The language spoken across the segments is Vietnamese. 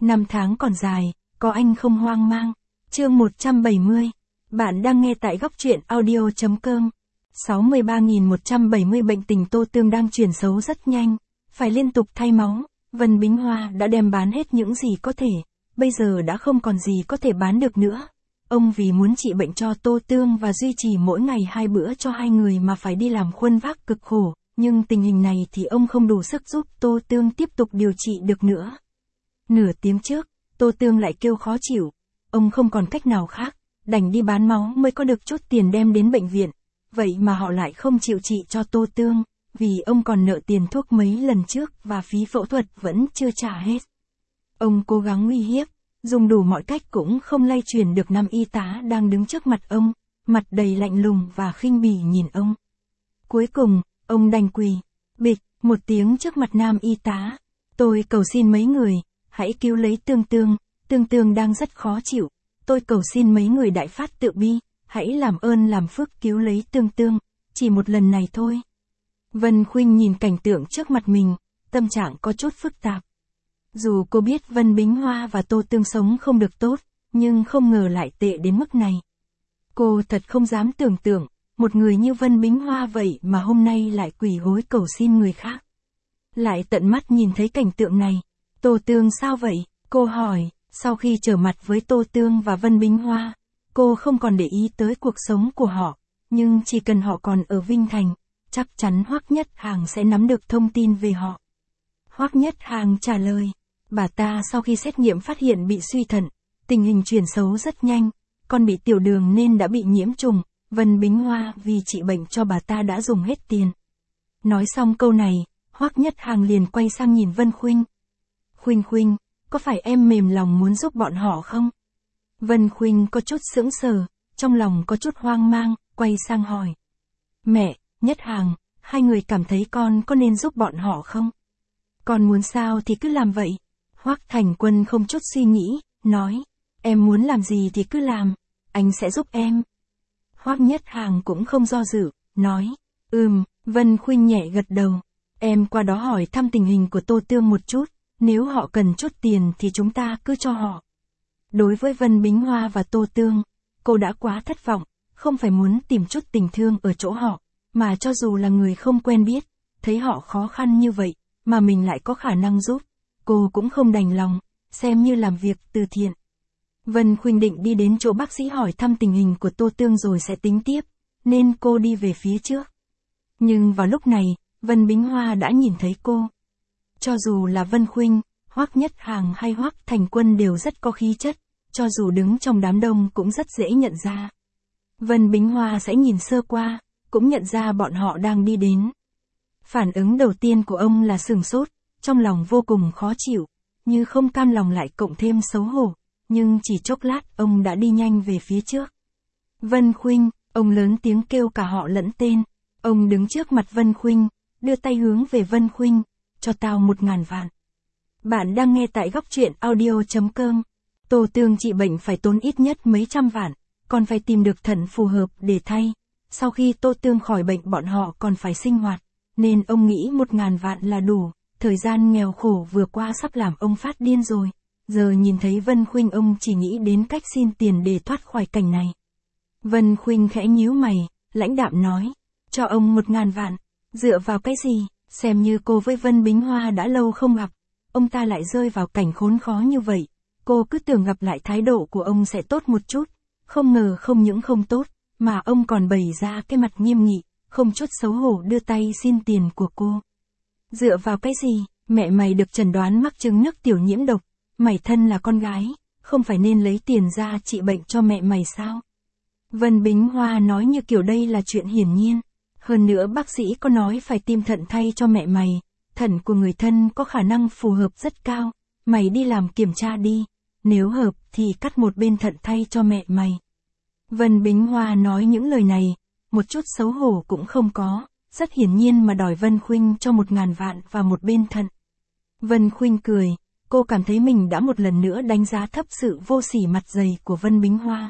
Năm tháng còn dài, có anh không hoang mang. Chương 170. Bạn đang nghe tại góc truyện audio.com. 63.170 bệnh tình Tô Tương đang chuyển xấu rất nhanh, phải liên tục thay máu. Vân Bính Hoa đã đem bán hết những gì có thể, bây giờ đã không còn gì có thể bán được nữa. Ông vì muốn trị bệnh cho Tô Tương và duy trì mỗi ngày 2 bữa cho hai người mà phải đi làm khuân vác cực khổ, nhưng tình hình này thì ông không đủ sức giúp Tô Tương tiếp tục điều trị được nữa. Nửa tiếng trước, Tô Tương lại kêu khó chịu, ông không còn cách nào khác, đành đi bán máu mới có được chút tiền đem đến bệnh viện. Vậy mà họ lại không chịu trị cho Tô Tương, vì ông còn nợ tiền thuốc mấy lần trước và phí phẫu thuật vẫn chưa trả hết. Ông cố gắng uy hiếp, dùng đủ mọi cách cũng không lay chuyển được nam y tá đang đứng trước mặt ông, mặt đầy lạnh lùng và khinh bỉ nhìn ông. Cuối cùng, ông đành quỳ, bịch, một tiếng trước mặt nam y tá. Tôi cầu xin mấy người, hãy cứu lấy Tương Tương đang rất khó chịu. Tôi cầu xin mấy người đại phát tự bi, hãy làm ơn làm phước cứu lấy Tương, chỉ một lần này thôi. Vân Khuynh nhìn cảnh tượng trước mặt mình, tâm trạng có chút phức tạp. Dù cô biết Vân Bính Hoa và Tô Tương sống không được tốt, nhưng không ngờ lại tệ đến mức này. Cô thật không dám tưởng tượng, một người như Vân Bính Hoa vậy mà hôm nay lại quỳ gối cầu xin người khác. Lại tận mắt nhìn thấy cảnh tượng này. Tô Tương sao vậy? Cô hỏi, sau khi trở mặt với Tô Tương và Vân Bính Hoa, cô không còn để ý tới cuộc sống của họ, nhưng chỉ cần họ còn ở Vinh Thành, chắc chắn Hoắc Nhất Hàng sẽ nắm được thông tin về họ. Hoắc Nhất Hàng trả lời, bà ta sau khi xét nghiệm phát hiện bị suy thận, tình hình chuyển xấu rất nhanh, còn bị tiểu đường nên đã bị nhiễm trùng, Vân Bính Hoa vì trị bệnh cho bà ta đã dùng hết tiền. Nói xong câu này, Hoắc Nhất Hàng liền quay sang nhìn Vân Khuynh. Khuynh, có phải em mềm lòng muốn giúp bọn họ không? Vân Khuynh có chút sững sờ, trong lòng có chút hoang mang, quay sang hỏi. Mẹ, Nhất Hàng, hai người cảm thấy con có nên giúp bọn họ không? Con muốn sao thì cứ làm vậy. Hoắc Thành Quân không chút suy nghĩ, nói, em muốn làm gì thì cứ làm, anh sẽ giúp em. Hoắc Nhất Hàng cũng không do dự, nói, Vân Khuynh nhẹ gật đầu, em qua đó hỏi thăm tình hình của Tô Tương một chút, nếu họ cần chút tiền thì chúng ta cứ cho họ. Đối với Vân Bính Hoa và Tô Tương, cô đã quá thất vọng, không phải muốn tìm chút tình thương ở chỗ họ, mà cho dù là người không quen biết, thấy họ khó khăn như vậy, mà mình lại có khả năng giúp, cô cũng không đành lòng, xem như làm việc từ thiện. Vân Khuynh định đi đến chỗ bác sĩ hỏi thăm tình hình của Tô Tương rồi sẽ tính tiếp, nên cô đi về phía trước. Nhưng vào lúc này, Vân Bính Hoa đã nhìn thấy cô. Cho dù là Vân Khuynh, Hoắc Nhất Hàng hay Hoắc Thành Quân đều rất có khí chất, cho dù đứng trong đám đông cũng rất dễ nhận ra. Vân Bính Hoa sẽ nhìn sơ qua, cũng nhận ra bọn họ đang đi đến. Phản ứng đầu tiên của ông là sửng sốt, trong lòng vô cùng khó chịu, như không cam lòng lại cộng thêm xấu hổ, nhưng chỉ chốc lát ông đã đi nhanh về phía trước. Vân Khuynh, ông lớn tiếng kêu cả họ lẫn tên, ông đứng trước mặt Vân Khuynh, đưa tay hướng về Vân Khuynh, cho tao 1.000 vạn. Bạn đang nghe tại góc truyện audio.com. Tô Tương trị bệnh phải tốn ít nhất mấy trăm vạn, còn phải tìm được thận phù hợp để thay. Sau khi Tô Tương khỏi bệnh bọn họ còn phải sinh hoạt, nên ông nghĩ 1.000 vạn là đủ. Thời gian nghèo khổ vừa qua sắp làm ông phát điên rồi. Giờ nhìn thấy Vân Khuynh ông chỉ nghĩ đến cách xin tiền để thoát khỏi cảnh này. Vân Khuynh khẽ nhíu mày, lãnh đạm nói, cho ông 1.000 vạn, dựa vào cái gì? Xem như cô với Vân Bính Hoa đã lâu không gặp, ông ta lại rơi vào cảnh khốn khó như vậy. Cô cứ tưởng gặp lại thái độ của ông sẽ tốt một chút, không ngờ không những không tốt, mà ông còn bày ra cái mặt nghiêm nghị, không chút xấu hổ đưa tay xin tiền của cô. Dựa vào cái gì? Mẹ mày được chẩn đoán mắc chứng nước tiểu nhiễm độc, mày thân là con gái, không phải nên lấy tiền ra trị bệnh cho mẹ mày sao? Vân Bính Hoa nói như kiểu đây là chuyện hiển nhiên. Hơn nữa bác sĩ có nói phải tìm thận thay cho mẹ mày, thận của người thân có khả năng phù hợp rất cao, mày đi làm kiểm tra đi, nếu hợp thì cắt một bên thận thay cho mẹ mày. Vân Bính Hoa nói những lời này, một chút xấu hổ cũng không có, rất hiển nhiên mà đòi Vân Khuynh cho 1.000 vạn và một bên thận. Vân Khuynh cười, cô cảm thấy mình đã một lần nữa đánh giá thấp sự vô sỉ mặt dày của Vân Bính Hoa.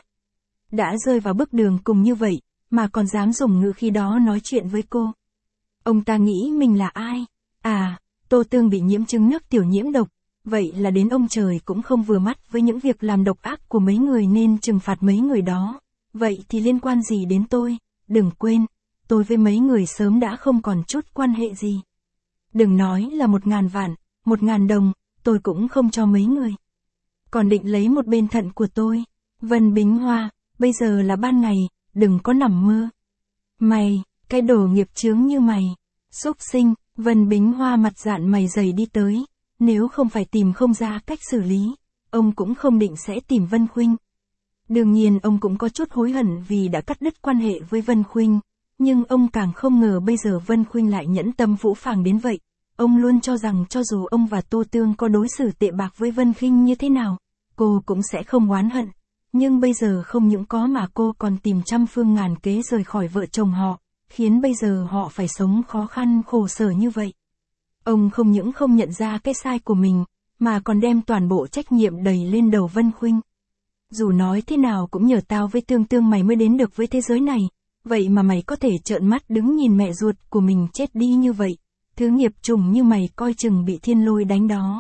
Đã rơi vào bước đường cùng như vậy, mà còn dám dùng ngữ khí đó nói chuyện với cô. Ông ta nghĩ mình là ai? À, Tô Tương bị nhiễm chứng nước tiểu nhiễm độc, vậy là đến ông trời cũng không vừa mắt với những việc làm độc ác của mấy người nên trừng phạt mấy người đó. Vậy thì liên quan gì đến tôi? Đừng quên, tôi với mấy người sớm đã không còn chút quan hệ gì. Đừng nói là 1.000 vạn, 1.000 đồng, tôi cũng không cho mấy người. Còn định lấy một bên thận của tôi. Vân Bính Hoa, bây giờ là ban ngày, đừng có nằm mơ. Mày, cái đồ nghiệp chướng như mày. Súc sinh, Vân Bính Hoa mặt dạn mày dày đi tới. Nếu không phải tìm không ra cách xử lý, ông cũng không định sẽ tìm Vân Khuynh. Đương nhiên ông cũng có chút hối hận vì đã cắt đứt quan hệ với Vân Khuynh. Nhưng ông càng không ngờ bây giờ Vân Khuynh lại nhẫn tâm phũ phàng đến vậy. Ông luôn cho rằng cho dù ông và Tô Tương có đối xử tệ bạc với Vân Khuynh như thế nào, cô cũng sẽ không oán hận. Nhưng bây giờ không những có mà cô còn tìm trăm phương ngàn kế rời khỏi vợ chồng họ, khiến bây giờ họ phải sống khó khăn khổ sở như vậy. Ông không những không nhận ra cái sai của mình, mà còn đem toàn bộ trách nhiệm đẩy lên đầu Vân Khuynh. Dù nói thế nào cũng nhờ tao với Tương Tương mày mới đến được với thế giới này, vậy mà mày có thể trợn mắt đứng nhìn mẹ ruột của mình chết đi như vậy, thứ nghiệp trùng như mày coi chừng bị thiên lôi đánh đó.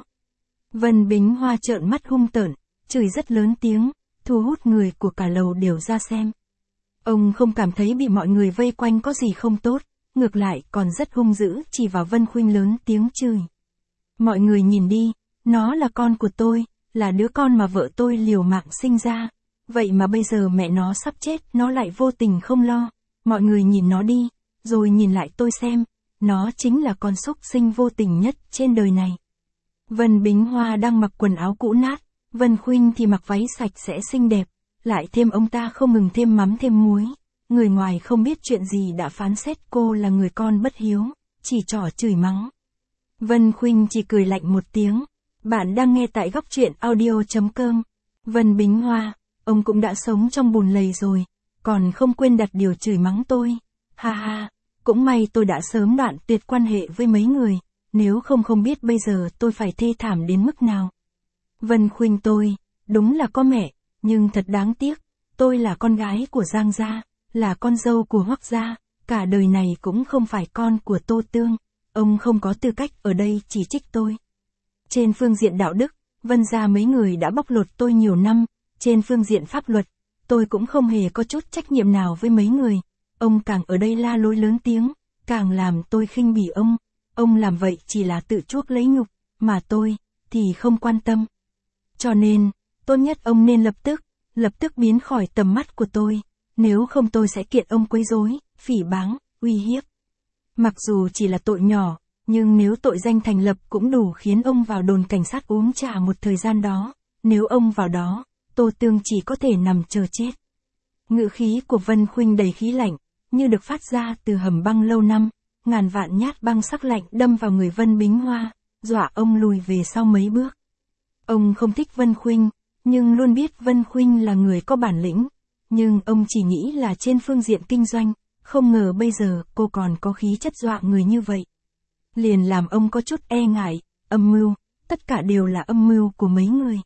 Vân Bính Hoa trợn mắt hung tợn, chửi rất lớn tiếng, thu hút người của cả lầu đều ra xem. Ông không cảm thấy bị mọi người vây quanh có gì không tốt, ngược lại còn rất hung dữ chỉ vào Vân Khuynh lớn tiếng chửi. Mọi người nhìn đi, nó là con của tôi, là đứa con mà vợ tôi liều mạng sinh ra. Vậy mà bây giờ mẹ nó sắp chết nó lại vô tình không lo. Mọi người nhìn nó đi, rồi nhìn lại tôi xem, nó chính là con súc sinh vô tình nhất trên đời này. Vân Bính Hoa đang mặc quần áo cũ nát, Vân Khuynh thì mặc váy sạch sẽ xinh đẹp, lại thêm ông ta không ngừng thêm mắm thêm muối. Người ngoài không biết chuyện gì đã phán xét cô là người con bất hiếu, chỉ trỏ chửi mắng. Vân Khuynh chỉ cười lạnh một tiếng. Bạn đang nghe tại góc truyện audio.com. Vân Bính Hoa, ông cũng đã sống trong bùn lầy rồi, còn không quên đặt điều chửi mắng tôi. Ha ha, cũng may tôi đã sớm đoạn tuyệt quan hệ với mấy người, nếu không biết bây giờ tôi phải thê thảm đến mức nào. Vân Khuynh tôi, đúng là có mẹ, nhưng thật đáng tiếc, tôi là con gái của Giang gia, là con dâu của Hoắc gia, cả đời này cũng không phải con của Tô Tương, ông không có tư cách ở đây chỉ trích tôi. Trên phương diện đạo đức, Vân gia mấy người đã bóc lột tôi nhiều năm, trên phương diện pháp luật, tôi cũng không hề có chút trách nhiệm nào với mấy người. Ông càng ở đây la lối lớn tiếng, càng làm tôi khinh bỉ ông làm vậy chỉ là tự chuốc lấy nhục, mà tôi, thì không quan tâm. Cho nên, tốt nhất ông nên lập tức biến khỏi tầm mắt của tôi, nếu không tôi sẽ kiện ông quấy rối, phỉ báng, uy hiếp. Mặc dù chỉ là tội nhỏ, nhưng nếu tội danh thành lập cũng đủ khiến ông vào đồn cảnh sát uống trà một thời gian đó, nếu ông vào đó, Tô Tương chỉ có thể nằm chờ chết. Ngữ khí của Vân Khuynh đầy khí lạnh, như được phát ra từ hầm băng lâu năm, ngàn vạn nhát băng sắc lạnh đâm vào người Vân Bính Hoa, dọa ông lùi về sau mấy bước. Ông không thích Vân Khuynh, nhưng luôn biết Vân Khuynh là người có bản lĩnh, nhưng ông chỉ nghĩ là trên phương diện kinh doanh, không ngờ bây giờ cô còn có khí chất dọa người như vậy. Liền làm ông có chút e ngại, âm mưu, tất cả đều là âm mưu của mấy người.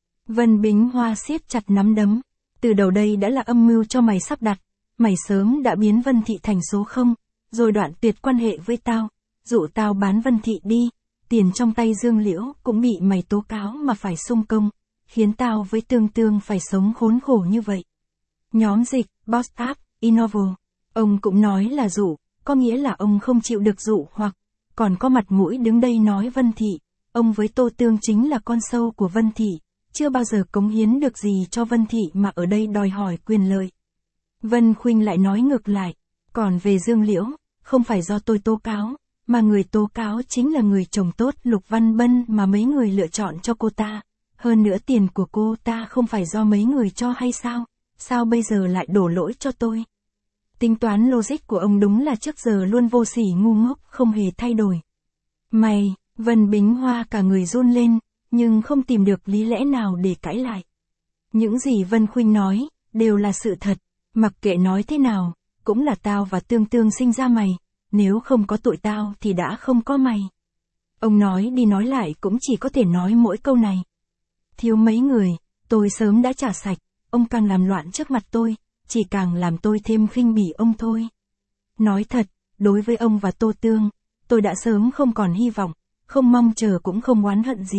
Vân Bính Hoa siết chặt nắm đấm, từ đầu đây đã là âm mưu cho mày sắp đặt, mày sớm đã biến Vân Thị thành số 0, rồi đoạn tuyệt quan hệ với tao, dụ tao bán Vân Thị đi, tiền trong tay Dương Liễu cũng bị mày tố cáo mà phải xung công, khiến tao với Tương Tương phải sống khốn khổ như vậy. Nhóm dịch, Boss App, Innovo, ông cũng nói là dụ, có nghĩa là ông không chịu được dụ hoặc còn có mặt mũi đứng đây nói Vân Thị, ông với Tô Tương chính là con sâu của Vân Thị, chưa bao giờ cống hiến được gì cho Vân Thị mà ở đây đòi hỏi quyền lợi. Vân Khuynh lại nói ngược lại, còn về Dương Liễu, không phải do tôi tố cáo, mà người tố cáo chính là người chồng tốt Lục Văn Bân mà mấy người lựa chọn cho cô ta, hơn nữa tiền của cô ta không phải do mấy người cho hay sao bây giờ lại đổ lỗi cho tôi. Tính toán logic của ông đúng là trước giờ luôn vô sỉ ngu ngốc không hề thay đổi. Mày, Vân Bính Hoa cả người run lên, nhưng không tìm được lý lẽ nào để cãi lại. Những gì Vân Khuynh nói, đều là sự thật, mặc kệ nói thế nào, cũng là tao và Tương Tương sinh ra mày, nếu không có tụi tao thì đã không có mày. Ông nói đi nói lại cũng chỉ có thể nói mỗi câu này. Thiếu mấy người, tôi sớm đã trả sạch, ông càng làm loạn trước mặt tôi, chỉ càng làm tôi thêm khinh bỉ ông thôi. Nói thật, đối với ông và Tô Tương, tôi đã sớm không còn hy vọng, không mong chờ cũng không oán hận gì.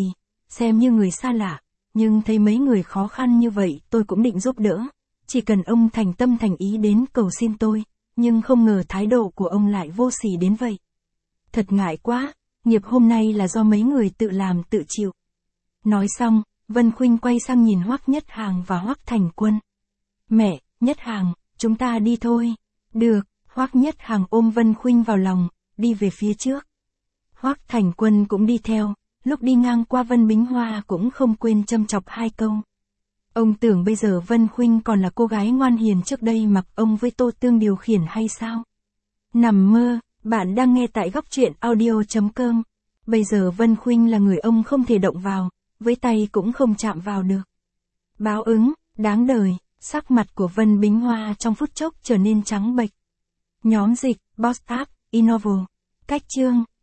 xem như người xa lạ, nhưng thấy mấy người khó khăn như vậy tôi cũng định giúp đỡ. Chỉ cần ông thành tâm thành ý đến cầu xin tôi, nhưng không ngờ thái độ của ông lại vô sỉ đến vậy. Thật ngại quá, nghiệp hôm nay là do mấy người tự làm tự chịu. Nói xong, Vân Khuynh quay sang nhìn Hoắc Nhất Hàng và Hoắc Thành Quân. Mẹ, Nhất Hàng, chúng ta đi thôi. Được, Hoắc Nhất Hàng ôm Vân Khuynh vào lòng, đi về phía trước. Hoắc Thành Quân cũng đi theo, lúc đi ngang qua Vân Bính Hoa cũng không quên châm chọc 2 câu. Ông tưởng bây giờ Vân Khuynh còn là cô gái ngoan hiền trước đây mặc ông với Tô Tương điều khiển hay sao? Nằm mơ, bạn đang nghe tại góc truyện audio.com. Bây giờ Vân Khuynh là người ông không thể động vào, với tay cũng không chạm vào được. Báo ứng, đáng đời, sắc mặt của Vân Bính Hoa trong phút chốc trở nên trắng bệch. Nhóm dịch, Boss App, Innovo. Cách chương.